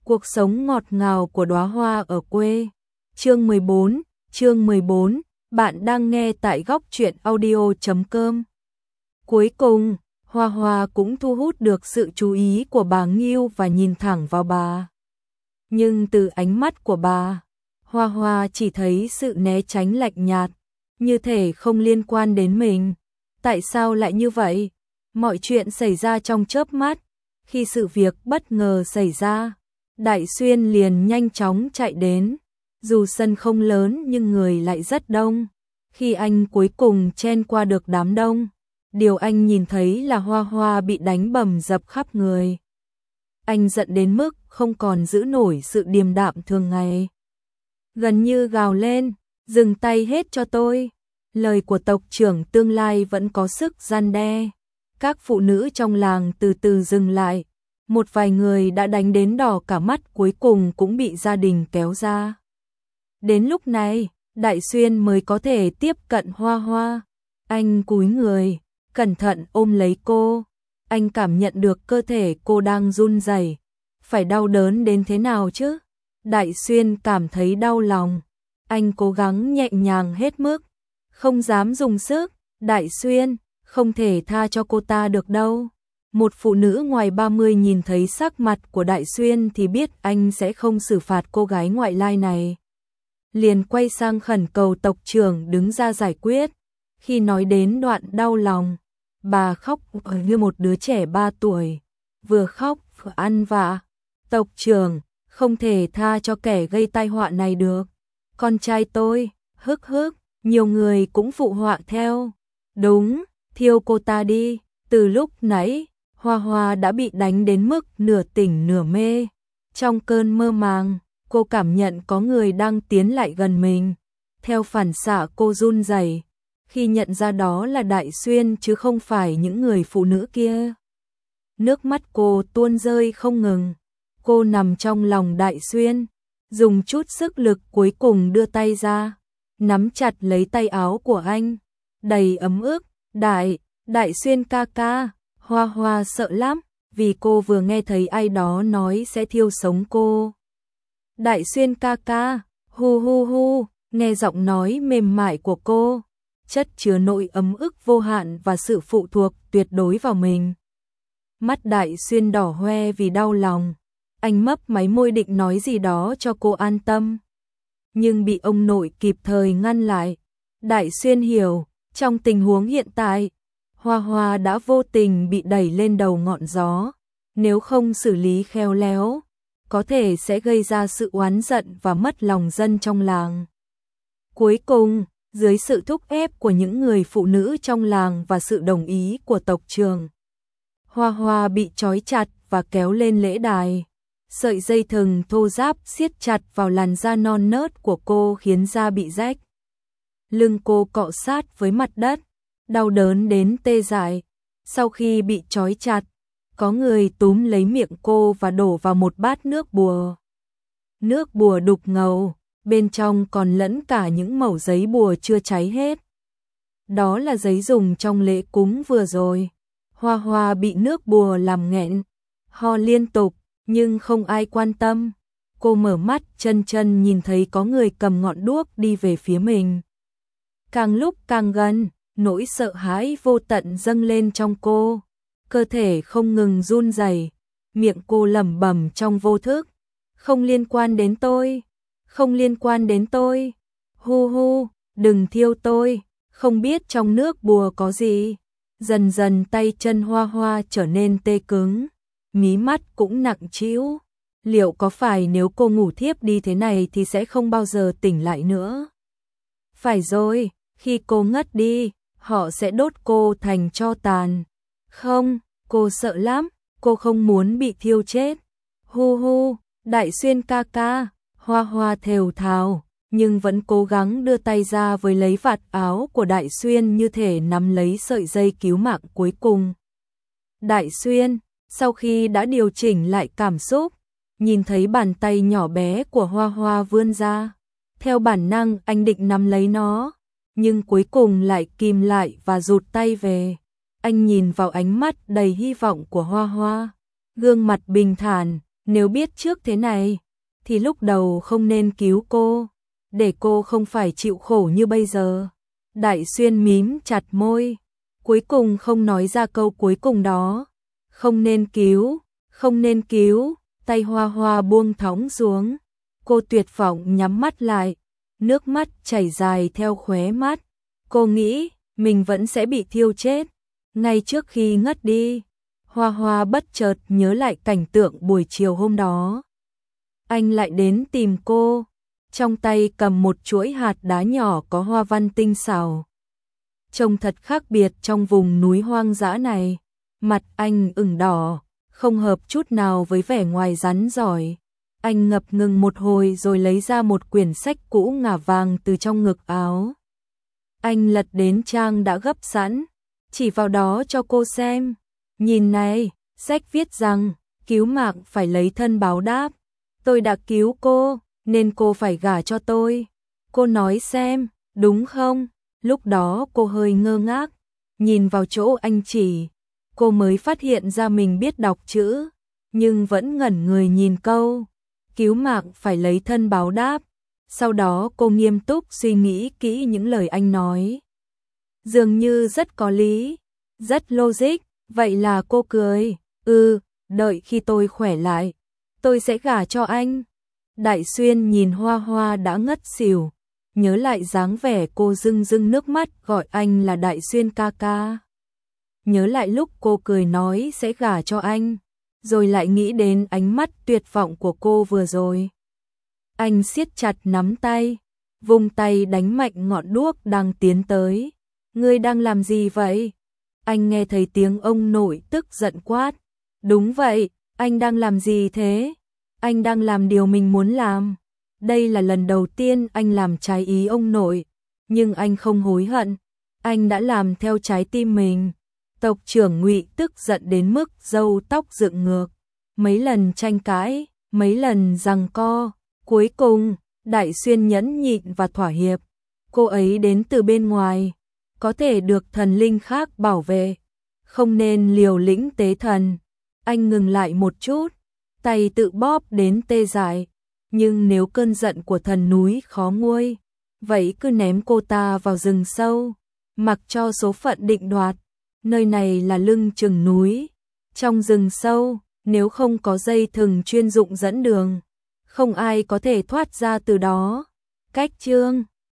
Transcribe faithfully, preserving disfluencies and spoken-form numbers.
Cuộc sống ngọt ngào của đóa hoa ở quê. Chương mười bốn, chương mười bốn, bạn đang nghe tại góc truyện audio chấm com. Cuối cùng, Hoa Hoa cũng thu hút được sự chú ý của bà Nghiêu và nhìn thẳng vào bà. Nhưng từ ánh mắt của bà, Hoa Hoa chỉ thấy sự né tránh lạnh nhạt, như thể không liên quan đến mình. Tại sao lại như vậy? Mọi chuyện xảy ra trong chớp mắt. Khi sự việc bất ngờ xảy ra, Đại Xuyên liền nhanh chóng chạy đến. Dù sân không lớn nhưng người lại rất đông. Khi anh cuối cùng chen qua được đám đông, điều anh nhìn thấy là Hoa Hoa bị đánh bầm dập khắp người. Anh giận đến mức không còn giữ nổi sự điềm đạm thường ngày. Gần như gào lên, dừng tay hết cho tôi. Lời của tộc trưởng tương lai vẫn có sức gian đe. Các phụ nữ trong làng từ từ dừng lại. Một vài người đã đánh đến đỏ cả mắt cuối cùng cũng bị gia đình kéo ra. Đến lúc này, Đại Xuyên mới có thể tiếp cận Hoa Hoa. Anh cúi người, cẩn thận ôm lấy cô. Anh cảm nhận được cơ thể cô đang run rẩy. Phải đau đớn đến thế nào chứ? Đại Xuyên cảm thấy đau lòng. Anh cố gắng nhẹ nhàng hết mức, không dám dùng sức. Đại Xuyên, không thể tha cho cô ta được đâu. Một phụ nữ ngoài ba mươi nhìn thấy sắc mặt của Đại Xuyên thì biết anh sẽ không xử phạt cô gái ngoại lai này. Liền quay sang khẩn cầu tộc trưởng đứng ra giải quyết. Khi nói đến đoạn đau lòng, bà khóc như một đứa trẻ ba tuổi, vừa khóc vừa ăn vạ. Tộc trưởng, không thể tha cho kẻ gây tai họa này được. Con trai tôi, hức hức, nhiều người cũng phụ họa theo. Đúng, thiêu cô ta đi. Từ lúc nãy, Hoa Hoa đã bị đánh đến mức nửa tỉnh nửa mê. Trong cơn mơ màng, cô cảm nhận có người đang tiến lại gần mình. Theo phản xạ cô run rẩy khi nhận ra đó là Đại Xuyên chứ không phải những người phụ nữ kia. Nước mắt cô tuôn rơi không ngừng. Cô nằm trong lòng Đại Xuyên, dùng chút sức lực cuối cùng đưa tay ra, nắm chặt lấy tay áo của anh, đầy ấm ức. Đại, Đại Xuyên ca ca. Hoa Hoa sợ lắm, vì cô vừa nghe thấy ai đó nói sẽ thiêu sống cô. Đại Xuyên ca ca, hu hu hu, nghe giọng nói mềm mại của cô, chất chứa nỗi ấm ức vô hạn và sự phụ thuộc tuyệt đối vào mình. Mắt Đại Xuyên đỏ hoe vì đau lòng, anh mấp máy môi định nói gì đó cho cô an tâm. Nhưng bị ông nội kịp thời ngăn lại. Đại Xuyên hiểu, trong tình huống hiện tại, Hoa Hoa đã vô tình bị đẩy lên đầu ngọn gió. Nếu không xử lý khéo léo, có thể sẽ gây ra sự oán giận và mất lòng dân trong làng. Cuối cùng, dưới sự thúc ép của những người phụ nữ trong làng và sự đồng ý của tộc trưởng, Hoa Hoa bị trói chặt và kéo lên lễ đài. Sợi dây thừng thô ráp siết chặt vào làn da non nớt của cô khiến da bị rách. Lưng cô cọ sát với mặt đất, đau đớn đến tê dại. Sau khi bị trói chặt, có người túm lấy miệng cô và đổ vào một bát nước bùa. Nước bùa đục ngầu, bên trong còn lẫn cả những mẩu giấy bùa chưa cháy hết. Đó là giấy dùng trong lễ cúng vừa rồi. Hoa Hoa bị nước bùa làm nghẹn, ho liên tục, nhưng không ai quan tâm. Cô mở mắt chân chân nhìn thấy có người cầm ngọn đuốc đi về phía mình. Càng lúc càng gần, nỗi sợ hãi vô tận dâng lên trong cô. Cơ thể không ngừng run rẩy, miệng cô lẩm bẩm trong vô thức. Không liên quan đến tôi, không liên quan đến tôi. Hu hu, đừng thiêu tôi, không biết trong nước bùa có gì. Dần dần tay chân Hoa Hoa trở nên tê cứng, mí mắt cũng nặng trĩu. Liệu có phải nếu cô ngủ thiếp đi thế này thì sẽ không bao giờ tỉnh lại nữa? Phải rồi, khi cô ngất đi, họ sẽ đốt cô thành tro tàn. Không, cô sợ lắm, cô không muốn bị thiêu chết. Hu hu, Đại Xuyên ca ca. Hoa Hoa thều thào, nhưng vẫn cố gắng đưa tay ra với lấy vạt áo của Đại Xuyên như thể nắm lấy sợi dây cứu mạng cuối cùng. Đại Xuyên, sau khi đã điều chỉnh lại cảm xúc, nhìn thấy bàn tay nhỏ bé của Hoa Hoa vươn ra. Theo bản năng anh định nắm lấy nó, nhưng cuối cùng lại kìm lại và rụt tay về. Anh nhìn vào ánh mắt đầy hy vọng của Hoa Hoa, gương mặt bình thản, Nếu biết trước thế này, thì lúc đầu không nên cứu cô, để cô không phải chịu khổ như bây giờ. Đại Xuyên mím chặt môi, cuối cùng không nói ra câu cuối cùng đó. Không nên cứu, không nên cứu, tay Hoa Hoa buông thõng xuống. Cô tuyệt vọng nhắm mắt lại, nước mắt chảy dài theo khóe mắt. Cô nghĩ mình vẫn sẽ bị thiêu chết. Ngay trước khi ngất đi, Hoa Hoa bất chợt nhớ lại cảnh tượng buổi chiều hôm đó. Anh lại đến tìm cô, trong tay cầm một chuỗi hạt đá nhỏ có hoa văn tinh xảo. Trông thật khác biệt trong vùng núi hoang dã này. Mặt anh ửng đỏ, không hợp chút nào với vẻ ngoài rắn giỏi. Anh ngập ngừng một hồi rồi lấy ra một quyển sách cũ ngả vàng từ trong ngực áo. Anh lật đến trang đã gấp sẵn, chỉ vào đó cho cô xem. Nhìn này, sách viết rằng, cứu mạng phải lấy thân báo đáp. Tôi đã cứu cô, nên cô phải gả cho tôi. Cô nói xem, đúng không? Lúc đó cô hơi ngơ ngác, nhìn vào chỗ anh chỉ. Cô mới phát hiện ra mình biết đọc chữ, nhưng vẫn ngẩn người nhìn câu. Cứu mạng phải lấy thân báo đáp. Sau đó cô nghiêm túc suy nghĩ kỹ những lời anh nói. Dường như rất có lý, rất logic. Vậy là cô cười. Ừ, đợi khi tôi khỏe lại, tôi sẽ gả cho anh. Đại Xuyên nhìn Hoa Hoa đã ngất xỉu, nhớ lại dáng vẻ cô rưng rưng nước mắt gọi anh là Đại Xuyên ca ca. Nhớ lại lúc cô cười nói sẽ gả cho anh, rồi lại nghĩ đến ánh mắt tuyệt vọng của cô vừa rồi. Anh siết chặt nắm tay, vung tay đánh mạnh ngọn đuốc đang tiến tới. Ngươi đang làm gì vậy? Anh nghe thấy tiếng ông nội tức giận quát. Đúng vậy, anh đang làm gì thế? Anh đang làm điều mình muốn làm. Đây là lần đầu tiên anh làm trái ý ông nội, nhưng anh không hối hận. Anh đã làm theo trái tim mình. Tộc trưởng Ngụy tức giận đến mức râu tóc dựng ngược. Mấy lần tranh cãi, mấy lần giằng co. Cuối cùng, Đại Xuyên nhẫn nhịn và thỏa hiệp. Cô ấy đến từ bên ngoài, có thể được thần linh khác bảo vệ, không nên liều lĩnh tế thần. Anh ngừng lại một chút, tay tự bóp đến tê dại. Nhưng nếu cơn giận của thần núi khó nguôi, vậy cứ ném cô ta vào rừng sâu, mặc cho số phận định đoạt. Nơi này là lưng chừng núi, trong rừng sâu, nếu không có dây thừng chuyên dụng dẫn đường, không ai có thể thoát ra từ đó. Cách chương